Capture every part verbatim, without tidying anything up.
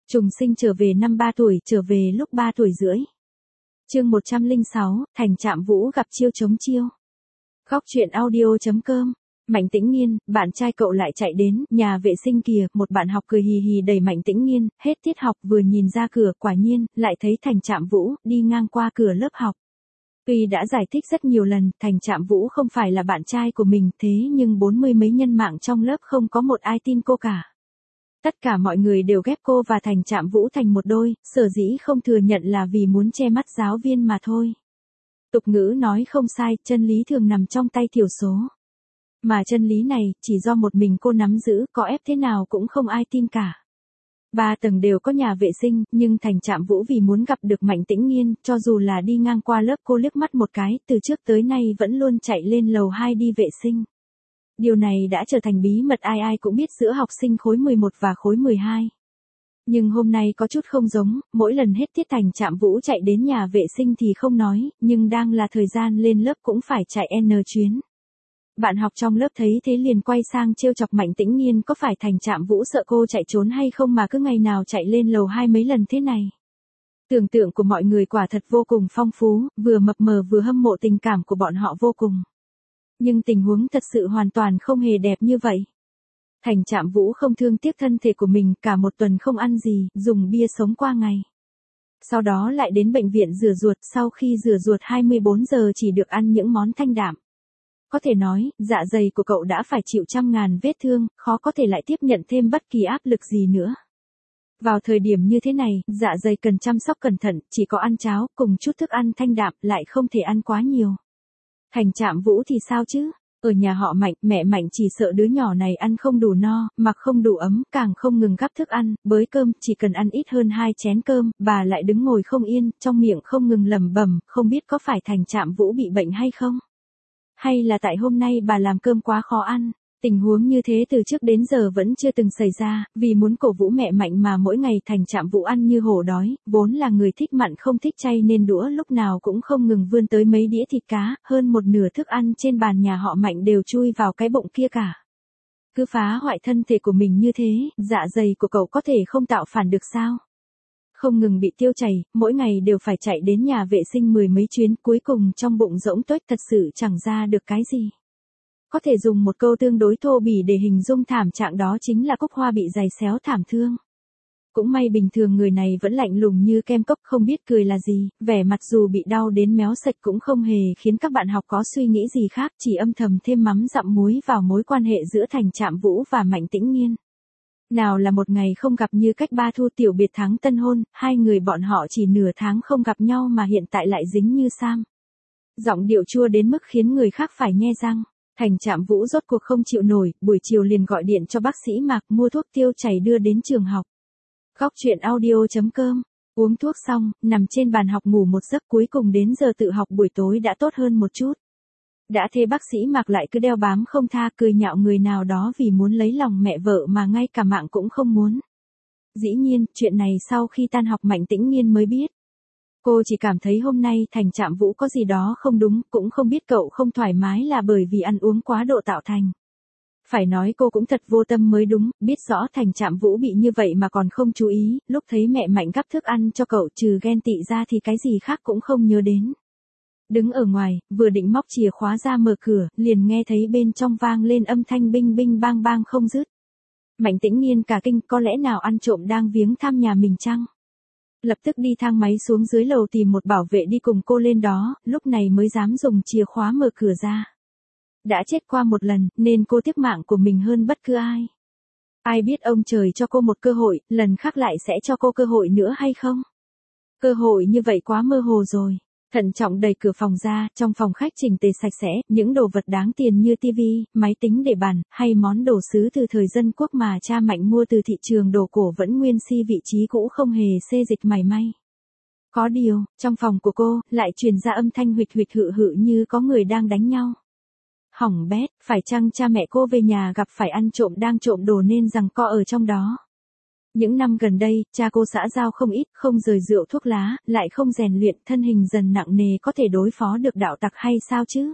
Trùng sinh trở về năm ba tuổi, trở về lúc ba tuổi rưỡi. Chương một trăm lẻ sáu, Thành Trạm Vũ gặp chiêu chống chiêu. Góc truyện audio chấm com. Mạnh Tĩnh Nghiên, bạn trai cậu lại chạy đến, nhà vệ sinh kìa, một bạn học cười hì hì đẩy Mạnh Tĩnh Nghiên, hết tiết học vừa nhìn ra cửa, quả nhiên, lại thấy Thành Trạm Vũ, đi ngang qua cửa lớp học. Tuy đã giải thích rất nhiều lần, Thành Trạm Vũ không phải là bạn trai của mình, thế nhưng bốn mươi mấy nhân mạng trong lớp không có một ai tin cô cả. Tất cả mọi người đều ghép cô và Thành Trạm Vũ thành một đôi, sở dĩ không thừa nhận là vì muốn che mắt giáo viên mà thôi. Tục ngữ nói không sai, chân lý thường nằm trong tay thiểu số. Mà chân lý này, chỉ do một mình cô nắm giữ, có ép thế nào cũng không ai tin cả. Ba tầng đều có nhà vệ sinh, nhưng Thành Trạm Vũ vì muốn gặp được Mạnh Tĩnh Nghiên, cho dù là đi ngang qua lớp cô liếc mắt một cái, từ trước tới nay vẫn luôn chạy lên lầu hai đi vệ sinh. Điều này đã trở thành bí mật ai ai cũng biết giữa học sinh khối mười một và khối mười hai. Nhưng hôm nay có chút không giống, mỗi lần hết tiết Thành Trạm Vũ chạy đến nhà vệ sinh thì không nói, nhưng đang là thời gian lên lớp cũng phải chạy N chuyến. Bạn học trong lớp thấy thế liền quay sang trêu chọc Mạnh Tĩnh Nghiên, có phải Thành Trạm Vũ sợ cô chạy trốn hay không mà cứ ngày nào chạy lên lầu hai mấy lần thế này. Tưởng tượng của mọi người quả thật vô cùng phong phú, vừa mập mờ vừa hâm mộ tình cảm của bọn họ vô cùng. Nhưng tình huống thật sự hoàn toàn không hề đẹp như vậy. Thành Trạm Vũ không thương tiếc thân thể của mình, cả một tuần không ăn gì, dùng bia sống qua ngày. Sau đó lại đến bệnh viện rửa ruột, sau khi rửa ruột hai mươi bốn giờ chỉ được ăn những món thanh đạm. Có thể nói, dạ dày của cậu đã phải chịu trăm ngàn vết thương, khó có thể lại tiếp nhận thêm bất kỳ áp lực gì nữa. Vào thời điểm như thế này, dạ dày cần chăm sóc cẩn thận, chỉ có ăn cháo, cùng chút thức ăn thanh đạm, lại không thể ăn quá nhiều. Thành Trạm Vũ thì sao chứ? Ở nhà họ Mạnh, mẹ Mạnh chỉ sợ đứa nhỏ này ăn không đủ no, mặc không đủ ấm, càng không ngừng gắp thức ăn, bới cơm, chỉ cần ăn ít hơn hai chén cơm, bà lại đứng ngồi không yên, trong miệng không ngừng lẩm bẩm, không biết có phải Thành Trạm Vũ bị bệnh hay không? Hay là tại hôm nay bà làm cơm quá khó ăn? Tình huống như thế từ trước đến giờ vẫn chưa từng xảy ra, vì muốn cổ vũ mẹ Mạnh mà mỗi ngày Thành Trạm Vũ ăn như hổ đói, vốn là người thích mặn không thích chay nên đũa lúc nào cũng không ngừng vươn tới mấy đĩa thịt cá, hơn một nửa thức ăn trên bàn nhà họ Mạnh đều chui vào cái bụng kia cả. Cứ phá hoại thân thể của mình như thế, dạ dày của cậu có thể không tạo phản được sao? Không ngừng bị tiêu chảy, mỗi ngày đều phải chạy đến nhà vệ sinh mười mấy chuyến, cuối cùng trong bụng rỗng tuếch thật sự chẳng ra được cái gì. Có thể dùng một câu tương đối thô bỉ để hình dung thảm trạng đó chính là cúc hoa bị giày xéo thảm thương. Cũng may bình thường người này vẫn lạnh lùng như kem cốc, không biết cười là gì, vẻ mặt dù bị đau đến méo sạch cũng không hề khiến các bạn học có suy nghĩ gì khác, chỉ âm thầm thêm mắm dặm muối vào mối quan hệ giữa Thành Trạm Vũ và Mạnh Tĩnh Nghiên. Nào là một ngày không gặp như cách ba thu tiểu biệt thắng tân hôn, hai người bọn họ chỉ nửa tháng không gặp nhau mà hiện tại lại dính như sam. Giọng điệu chua đến mức khiến người khác phải nhe răng. Thành Trạm Vũ rốt cuộc không chịu nổi, buổi chiều liền gọi điện cho bác sĩ Mạc mua thuốc tiêu chảy đưa đến trường học. Góc truyện audio chấm com. Uống thuốc xong, nằm trên bàn học ngủ một giấc, cuối cùng đến giờ tự học buổi tối đã tốt hơn một chút. Đã thế bác sĩ Mạc lại cứ đeo bám không tha, cười nhạo người nào đó vì muốn lấy lòng mẹ vợ mà ngay cả mạng cũng không muốn. Dĩ nhiên, chuyện này sau khi tan học Mạnh Tĩnh Nghiên mới biết. Cô chỉ cảm thấy hôm nay Thành Trạm Vũ có gì đó không đúng, cũng không biết cậu không thoải mái là bởi vì ăn uống quá độ tạo thành. Phải nói cô cũng thật vô tâm mới đúng, biết rõ Thành Trạm Vũ bị như vậy mà còn không chú ý, lúc thấy mẹ Mạnh gắp thức ăn cho cậu trừ ghen tị ra thì cái gì khác cũng không nhớ đến. Đứng ở ngoài, vừa định móc chìa khóa ra mở cửa, liền nghe thấy bên trong vang lên âm thanh binh binh bang bang không dứt. Mạnh Tĩnh Nghiên cả kinh, có lẽ nào ăn trộm đang viếng thăm nhà mình chăng? Lập tức đi thang máy xuống dưới lầu tìm một bảo vệ đi cùng cô lên đó, lúc này mới dám dùng chìa khóa mở cửa ra. Đã chết qua một lần, nên cô tiếc mạng của mình hơn bất cứ ai. Ai biết ông trời cho cô một cơ hội, lần khác lại sẽ cho cô cơ hội nữa hay không? Cơ hội như vậy quá mơ hồ rồi. Thận trọng đẩy cửa phòng ra, trong phòng khách chỉnh tề sạch sẽ, những đồ vật đáng tiền như tivi, máy tính để bàn, hay món đồ sứ từ thời dân quốc mà cha Mạnh mua từ thị trường đồ cổ vẫn nguyên si vị trí cũ không hề xê dịch mảy may. Có điều, trong phòng của cô, lại truyền ra âm thanh huỵch huỵch hự hự như có người đang đánh nhau. Hỏng bét, phải chăng cha mẹ cô về nhà gặp phải ăn trộm đang trộm đồ nên giằng co ở trong đó. Những năm gần đây, cha cô xã giao không ít, không rời rượu thuốc lá, lại không rèn luyện, thân hình dần nặng nề, có thể đối phó được đạo tặc hay sao chứ?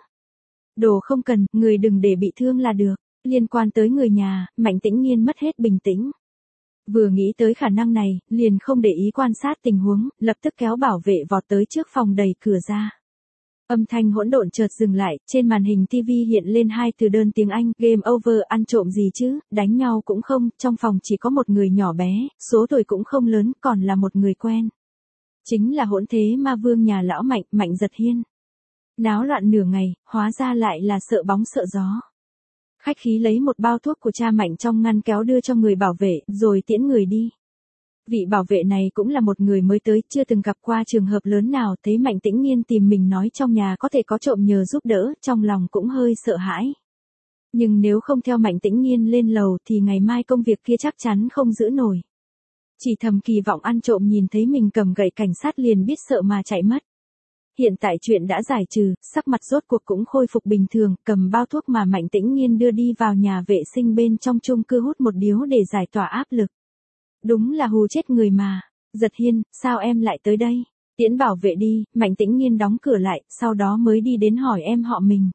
Đồ không cần, người đừng để bị thương là được. Liên quan tới người nhà, Mạnh Tĩnh Nghiên mất hết bình tĩnh. Vừa nghĩ tới khả năng này, liền không để ý quan sát tình huống, lập tức kéo bảo vệ vọt tới trước phòng đẩy cửa ra. Âm thanh hỗn độn chợt dừng lại, trên màn hình ti vi hiện lên hai từ đơn tiếng Anh, game over, ăn trộm gì chứ, đánh nhau cũng không, trong phòng chỉ có một người nhỏ bé, số tuổi cũng không lớn, còn là một người quen. Chính là hỗn thế ma vương nhà lão Mạnh, Mạnh Giật Hiên. Náo loạn nửa ngày, hóa ra lại là sợ bóng sợ gió. Khách khí lấy một bao thuốc của cha Mạnh trong ngăn kéo đưa cho người bảo vệ, rồi tiễn người đi. Vị bảo vệ này cũng là một người mới tới, chưa từng gặp qua trường hợp lớn nào, thấy Mạnh Tĩnh Nghiên tìm mình nói trong nhà có thể có trộm nhờ giúp đỡ, trong lòng cũng hơi sợ hãi. Nhưng nếu không theo Mạnh Tĩnh Nghiên lên lầu thì ngày mai công việc kia chắc chắn không giữ nổi. Chỉ thầm kỳ vọng ăn trộm nhìn thấy mình cầm gậy cảnh sát liền biết sợ mà chạy mất. Hiện tại chuyện đã giải trừ, sắc mặt rốt cuộc cũng khôi phục bình thường, cầm bao thuốc mà Mạnh Tĩnh Nghiên đưa đi vào nhà vệ sinh bên trong chung cư hút một điếu để giải tỏa áp lực. Đúng là hù chết người mà. Giật Hiên, sao em lại tới đây? Tiễn bảo vệ đi, Mạnh Tĩnh Nghiên đóng cửa lại, sau đó mới đi đến hỏi em họ mình.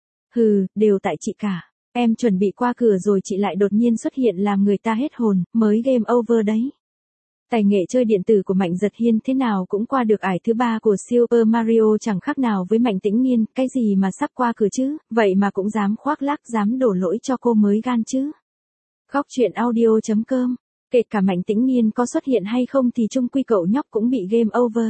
Hừ, đều tại chị cả. Em chuẩn bị qua cửa rồi chị lại đột nhiên xuất hiện làm người ta hết hồn, mới game over đấy. Tài nghệ chơi điện tử của Mạnh Giật Hiên thế nào cũng qua được ải thứ ba của Super Mario, chẳng khác nào với Mạnh Tĩnh Nghiên, cái gì mà sắp qua cửa chứ, vậy mà cũng dám khoác lác, dám đổ lỗi cho cô mới gan chứ. Góc truyện audio chấm com. Kể cả Mạnh Tĩnh Nghiên có xuất hiện hay không thì chung quy cậu nhóc cũng bị game over.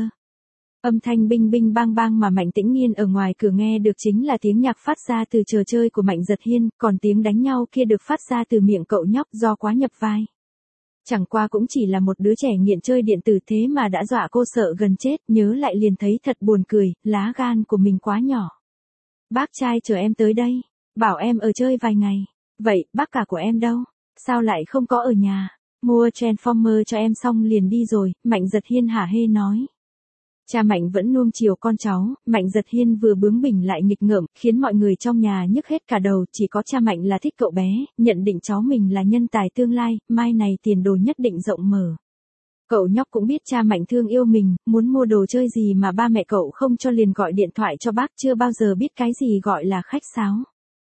Âm thanh binh binh bang bang mà Mạnh Tĩnh Nghiên ở ngoài cửa nghe được chính là tiếng nhạc phát ra từ trò chơi của Mạnh Giật Hiên, còn tiếng đánh nhau kia được phát ra từ miệng cậu nhóc do quá nhập vai. Chẳng qua cũng chỉ là một đứa trẻ nghiện chơi điện tử thế mà đã dọa cô sợ gần chết, nhớ lại liền thấy thật buồn cười, lá gan của mình quá nhỏ. Bác trai chờ em tới đây, bảo em ở chơi vài ngày. Vậy, bác cả của em đâu? Sao lại không có ở nhà? Mua Transformer cho em xong liền đi rồi, Mạnh Giật Hiên hả hê nói. Cha Mạnh vẫn nuông chiều con cháu, Mạnh Giật Hiên vừa bướng bỉnh lại nghịch ngợm, khiến mọi người trong nhà nhức hết cả đầu, chỉ có cha Mạnh là thích cậu bé, nhận định cháu mình là nhân tài tương lai, mai này tiền đồ nhất định rộng mở. Cậu nhóc cũng biết cha Mạnh thương yêu mình, muốn mua đồ chơi gì mà ba mẹ cậu không cho liền gọi điện thoại cho bác, chưa bao giờ biết cái gì gọi là khách sáo.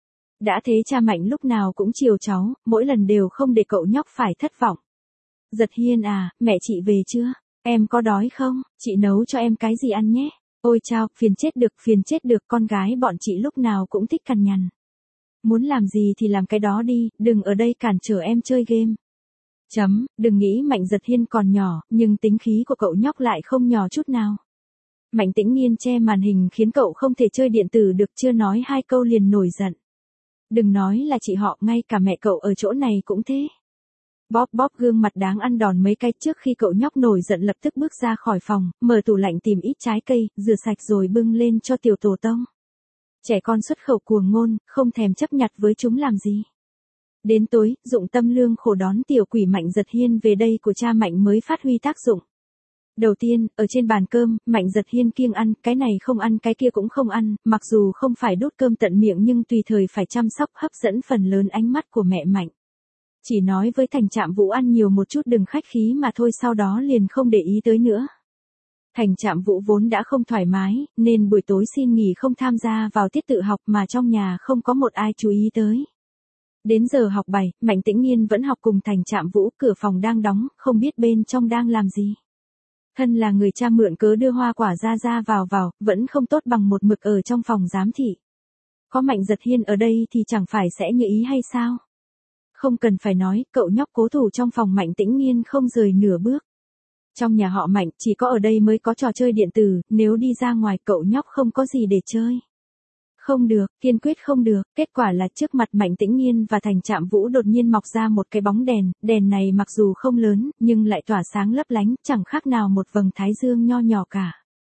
Đã thế cha Mạnh lúc nào cũng chiều cháu, mỗi lần đều không để cậu nhóc phải thất vọng. Giật Hiên à, mẹ chị về chưa? Em có đói không? Chị nấu cho em cái gì ăn nhé? Ôi chao, phiền chết được, phiền chết được, con gái bọn chị lúc nào cũng thích cằn nhằn. Muốn làm gì thì làm cái đó đi, đừng ở đây cản trở em chơi game. Chấm, đừng nghĩ Mạnh Giật Hiên còn nhỏ, nhưng tính khí của cậu nhóc lại không nhỏ chút nào. Mạnh Tĩnh Nghiên che màn hình khiến cậu không thể chơi điện tử được, chưa nói hai câu liền nổi giận. Đừng nói là chị họ, ngay cả mẹ cậu ở chỗ này cũng thế. Bóp bóp gương mặt đáng ăn đòn mấy cái trước khi cậu nhóc nổi giận lập tức bước ra khỏi phòng, mở tủ lạnh tìm ít trái cây, rửa sạch rồi bưng lên cho tiểu tổ tông. Trẻ con xuất khẩu cuồng ngôn, không thèm chấp nhặt với chúng làm gì. Đến tối, dụng tâm lương khổ đón tiểu quỷ Mạnh Giật Hiên về đây của cha Mạnh mới phát huy tác dụng. Đầu tiên, ở trên bàn cơm, Mạnh Giật Hiên kiêng ăn, cái này không ăn cái kia cũng không ăn, mặc dù không phải đút cơm tận miệng nhưng tùy thời phải chăm sóc hấp dẫn phần lớn ánh mắt của mẹ Mạnh. Chỉ nói với Thành Trạm Vũ ăn nhiều một chút đừng khách khí mà thôi, sau đó liền không để ý tới nữa. Thành Trạm Vũ vốn đã không thoải mái, nên buổi tối xin nghỉ không tham gia vào tiết tự học mà trong nhà không có một ai chú ý tới. Đến giờ học bài, Mạnh Tĩnh Nghiên vẫn học cùng Thành Trạm Vũ, cửa phòng đang đóng, không biết bên trong đang làm gì. Thân là người cha mượn cớ đưa hoa quả ra ra vào vào, vẫn không tốt bằng một mực ở trong phòng giám thị. Có Mạnh Giật Hiên ở đây thì chẳng phải sẽ như ý hay sao? Không cần phải nói, cậu nhóc cố thủ trong phòng Mạnh Tĩnh Nghiên không rời nửa bước. Trong nhà họ Mạnh, chỉ có ở đây mới có trò chơi điện tử, nếu đi ra ngoài cậu nhóc không có gì để chơi. Không được, kiên quyết không được, kết quả là trước mặt Mạnh Tĩnh Nghiên và Thành Trạm Vũ đột nhiên mọc ra một cái bóng đèn, đèn này mặc dù không lớn, nhưng lại tỏa sáng lấp lánh, chẳng khác nào một vầng thái dương nho nhỏ cả.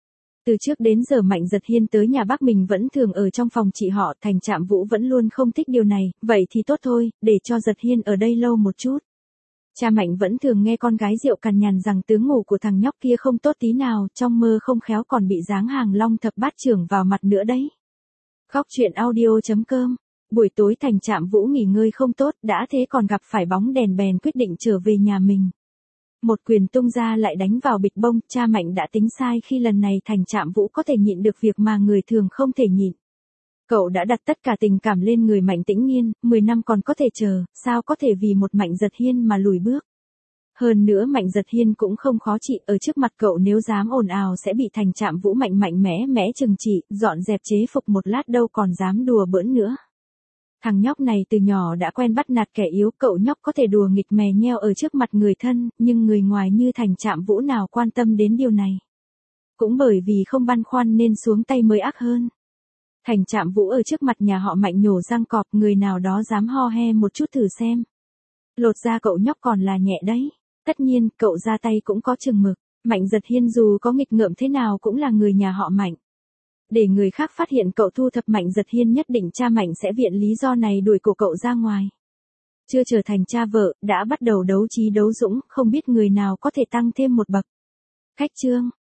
Từ trước đến giờ Mạnh Giật Hiên tới nhà bác mình vẫn thường ở trong phòng chị họ, Thành Trạm Vũ vẫn luôn không thích điều này, vậy thì tốt thôi, để cho Giật Hiên ở đây lâu một chút. Cha Mạnh vẫn thường nghe con gái rượu cằn nhằn rằng tướng ngủ của thằng nhóc kia không tốt tí nào, trong mơ không khéo còn bị giáng hàng long thập bát trưởng vào mặt nữa đấy. Góc truyện audio chấm com. Buổi tối Thành Trạm Vũ nghỉ ngơi không tốt, đã thế còn gặp phải bóng đèn bèn quyết định trở về nhà mình. Một quyền tung ra lại đánh vào bịch bông, cha Mạnh đã tính sai khi lần này Thành Trạm Vũ có thể nhịn được việc mà người thường không thể nhịn. Cậu đã đặt tất cả tình cảm lên người Mạnh Tĩnh Nghiên, mười năm còn có thể chờ, sao có thể vì một Mạnh Giật Hiên mà lùi bước. Hơn nữa Mạnh Giật Hiên cũng không khó trị, ở trước mặt cậu nếu dám ồn ào sẽ bị Thành Trạm Vũ mạnh mạnh mẽ mẽ trừng trị, dọn dẹp chế phục một lát đâu còn dám đùa bỡn nữa. Thằng nhóc này từ nhỏ đã quen bắt nạt kẻ yếu, cậu nhóc có thể đùa nghịch mè nheo ở trước mặt người thân, nhưng người ngoài như Thành Trạm Vũ nào quan tâm đến điều này. Cũng bởi vì không băn khoăn nên xuống tay mới ác hơn. Thành Trạm Vũ ở trước mặt nhà họ Mạnh nhổ răng cọp, người nào đó dám ho he một chút thử xem. Lột da cậu nhóc còn là nhẹ đấy. Tất nhiên, cậu ra tay cũng có chừng mực. Mạnh Giật Hiên dù có nghịch ngợm thế nào cũng là người nhà họ Mạnh. Để người khác phát hiện cậu thu thập Mạnh Giật Hiên, nhất định cha Mạnh sẽ viện lý do này đuổi cổ cậu ra ngoài. Chưa trở thành cha vợ, đã bắt đầu đấu trí đấu dũng, không biết người nào có thể tăng thêm một bậc. Khách trương,